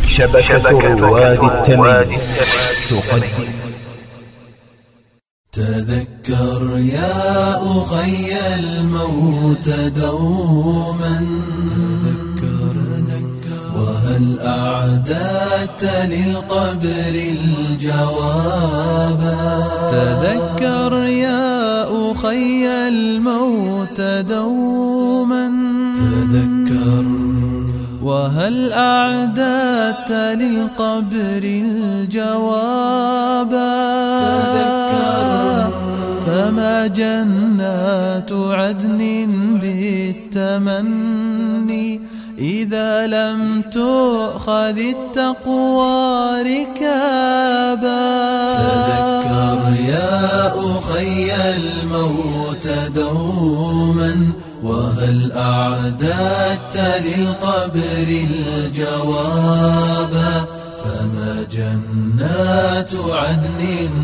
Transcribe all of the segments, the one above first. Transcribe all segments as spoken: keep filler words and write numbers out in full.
شبكة رواد التميم تقدم. تذكر يا أخي الموت دوما، وهل أعددت للقبر الجوابا؟ تذكر يا أخي الموت دوما، تذكر وهل أعددت للقبر الجوابا؟ تذكر فما جنات عدن بالتمني إذا لم تؤخذ التقوى ركابا. تذكر يا أخي الموت دوما، وهل أعددت للقبر الجوابا؟ فما جنات عدن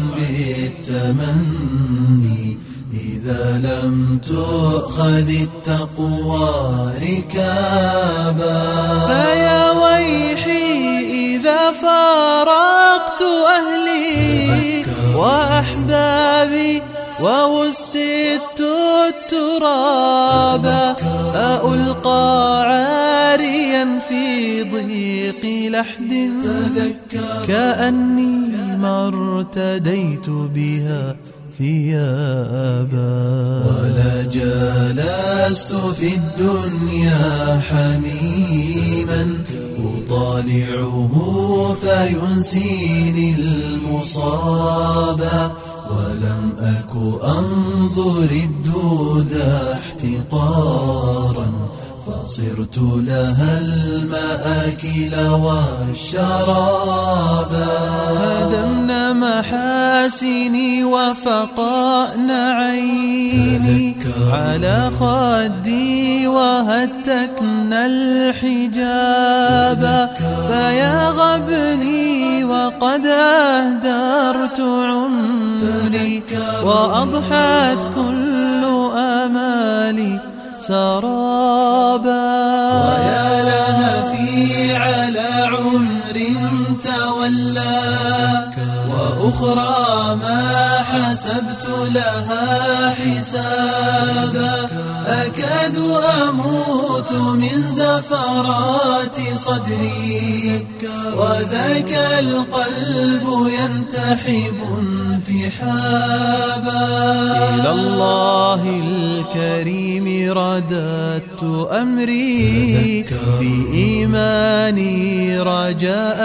بالتمني إذا لم تؤخذ التقوى ركابا. فيا ويحي إذا فارقت أهلي وأحبابي ووسدت التراب، ألقى عاريا في ضيق لحد كأني ما ارتديت بها ثيابا. ولا جلست في الدنيا حميما أطالعه فينسيني المصابا، ولم أك أنظر الدود احتقارا فصرت لها المآكل والشرابا. هدمنا محاسني وفقأنا عيني على خدي وهتكنا الحجاب. فيا غبني وقد أهدرت عمري وأضحت كل آمالي سرابا. ويا لها في على عمر تولى، وأخرى ما حسبت لها حسابا. أكاد أموت من زفرات صدري وذاك القلب ينتحب انتحابا. إلى الله الكريم رددت أمري بإيماني رجاء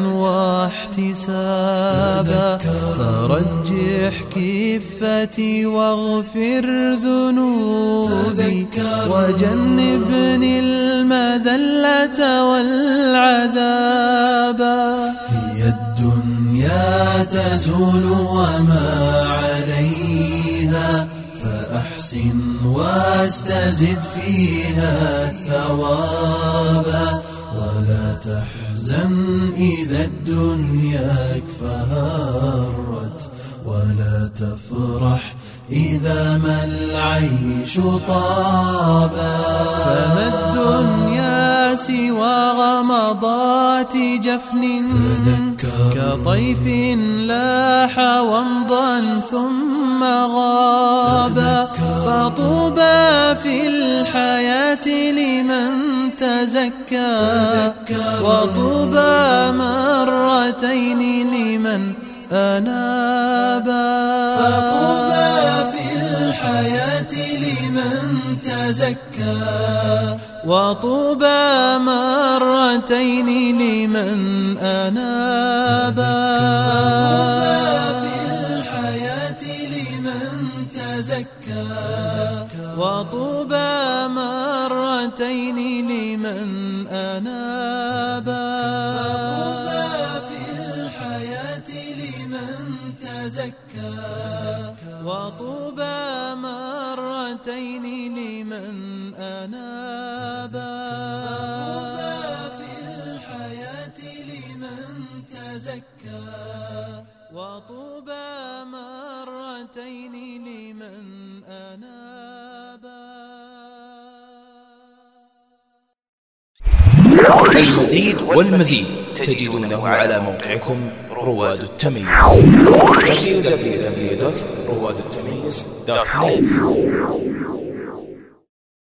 واحتسابا. فرجح كفتي واغفر ذنوبي وجنبني المذلة والعذابا. هي الدنيا تزول وما عليها، فأحسن واستزد فيها الثوابا. ولا تحزن إذا الدنيا اكفهرت، ولا تفرح إذا ما العيش طابا. فما الدنيا سوى غمضات جفن كطيف لاح ومضا ثم غابا. فطوبى في الحياة لمن تزكى، وطوبى مرتين لمن أنابا. فطوبى في الحياة لمن تزكى، وطوبى مرتين لمن أنابا. في الحياة لمن تزكى، وطوبى مرتين لمن أنابا. في الحياة لمن تزكى، وطوبى مرتين لمن أنابا. في الحياة لمن تزكى، وطوبى مرتين لمن أنابا. المزيد والمزيد تجدونه على موقعكم رواد التميز دبليو دبليو دبليو دوت رواد التميز دوت نت.